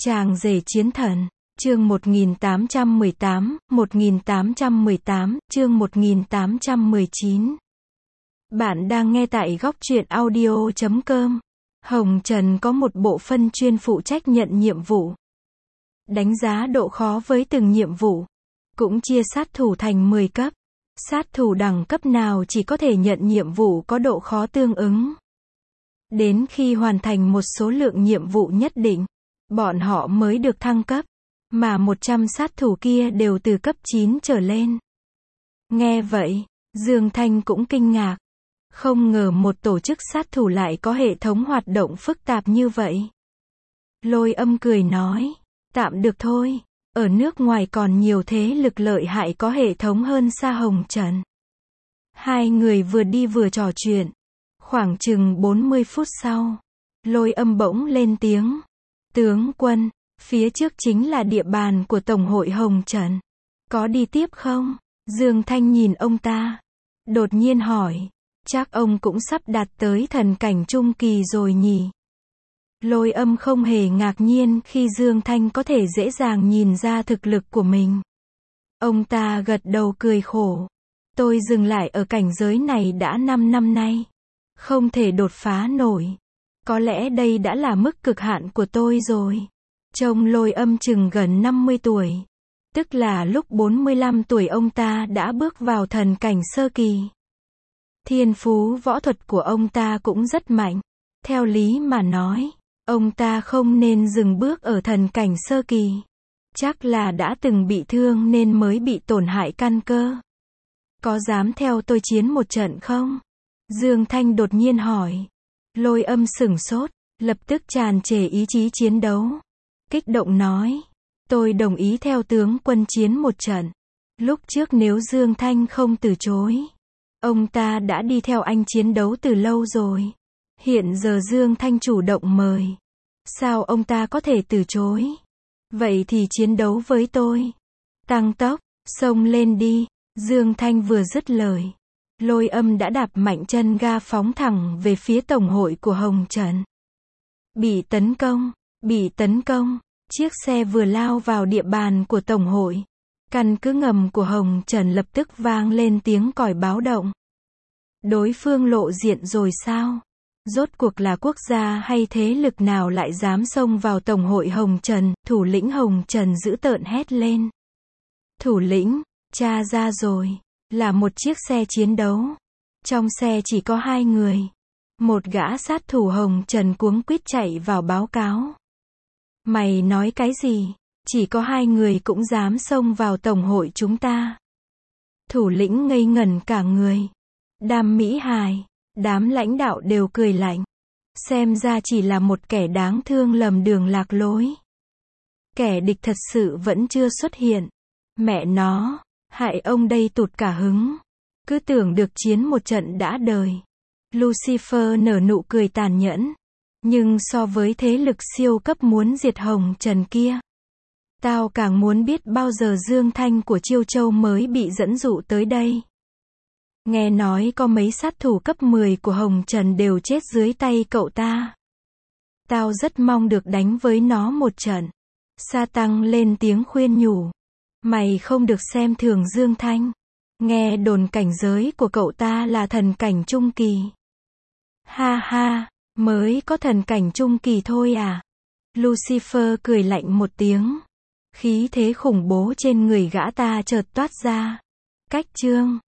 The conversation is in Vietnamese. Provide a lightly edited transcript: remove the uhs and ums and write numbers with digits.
Chàng rể chiến thần, chương 1818, chương 1819. Bạn đang nghe tại góc truyện audio.com. Hồng Trần có một bộ phận chuyên phụ trách nhận nhiệm vụ, đánh giá độ khó với từng nhiệm vụ, cũng chia sát thủ thành 10 cấp. Sát thủ đẳng cấp nào chỉ có thể nhận nhiệm vụ có độ khó tương ứng. Đến khi hoàn thành một số lượng nhiệm vụ nhất định, bọn họ mới được thăng cấp, mà 100 sát thủ kia đều từ cấp 9 trở lên. Nghe vậy, Dương Thanh cũng kinh ngạc. Không ngờ một tổ chức sát thủ lại có hệ thống hoạt động phức tạp như vậy. Lôi Âm cười nói, tạm được thôi, ở nước ngoài còn nhiều thế lực lợi hại có hệ thống hơn xa Hồng Trần. Hai người vừa đi vừa trò chuyện. Khoảng chừng 40 phút sau, Lôi Âm bỗng lên tiếng. Tướng quân, phía trước chính là địa bàn của Tổng hội Hồng Trần. Có đi tiếp không? Dương Thanh nhìn ông ta, đột nhiên hỏi. Chắc ông cũng sắp đạt tới thần cảnh trung kỳ rồi nhỉ? Lôi Âm không hề ngạc nhiên khi Dương Thanh có thể dễ dàng nhìn ra thực lực của mình. Ông ta gật đầu cười khổ. Tôi dừng lại ở cảnh giới này đã 5 năm nay. Không thể đột phá nổi. Có lẽ đây đã là mức cực hạn của tôi rồi. Trông Lôi Âm chừng gần 50 tuổi. Tức là lúc 45 tuổi ông ta đã bước vào thần cảnh sơ kỳ. Thiên phú võ thuật của ông ta cũng rất mạnh. Theo lý mà nói, ông ta không nên dừng bước ở thần cảnh sơ kỳ. Chắc là đã từng bị thương nên mới bị tổn hại căn cơ. Có dám theo tôi chiến một trận không? Dương Thanh đột nhiên hỏi. Lôi Âm sửng sốt, lập tức tràn trề ý chí chiến đấu. Kích động nói, tôi đồng ý theo tướng quân chiến một trận. Lúc trước nếu Dương Thanh không từ chối, ông ta đã đi theo anh chiến đấu từ lâu rồi. Hiện giờ Dương Thanh chủ động mời, sao ông ta có thể từ chối? Vậy thì chiến đấu với tôi. Tăng tốc, xông lên đi. Dương Thanh vừa dứt lời, Lôi Âm đã đạp mạnh chân ga phóng thẳng về phía Tổng hội của Hồng Trần. Bị tấn công, bị tấn công. Chiếc xe vừa lao vào địa bàn của Tổng hội. Căn cứ ngầm của Hồng Trần lập tức vang lên tiếng còi báo động. Đối phương lộ diện rồi sao? Rốt cuộc là quốc gia hay thế lực nào lại dám xông vào Tổng hội Hồng Trần? Thủ lĩnh Hồng Trần dữ tợn hét lên. Thủ lĩnh, tra ra rồi. Là một chiếc xe chiến đấu. Trong xe chỉ có 2 người. Một gã sát thủ Hồng Trần cuống quýt chạy vào báo cáo. Mày nói cái gì? Chỉ có 2 người cũng dám xông vào Tổng hội chúng ta. Thủ lĩnh ngây ngẩn cả người. Đám Mỹ hài, đám lãnh đạo đều cười lạnh. Xem ra chỉ là một kẻ đáng thương lầm đường lạc lối. Kẻ địch thật sự vẫn chưa xuất hiện. Mẹ nó, hại ông đây tụt cả hứng. Cứ tưởng được chiến một trận đã đời. Lucifer nở nụ cười tàn nhẫn. Nhưng so với thế lực siêu cấp muốn diệt Hồng Trần kia, tao càng muốn biết bao giờ Dương Thanh của Chiêu Châu mới bị dẫn dụ tới đây. Nghe nói có mấy sát thủ cấp 10 của Hồng Trần đều chết dưới tay cậu ta. Tao rất mong được đánh với nó một trận. Sa Tăng lên tiếng khuyên nhủ. Mày không được xem thường Dương Thanh. Nghe đồn cảnh giới của cậu ta là thần cảnh trung kỳ. Ha ha, mới có thần cảnh trung kỳ thôi à? Lucifer cười lạnh một tiếng. Khí thế khủng bố trên người gã ta chợt toát ra. Cách chương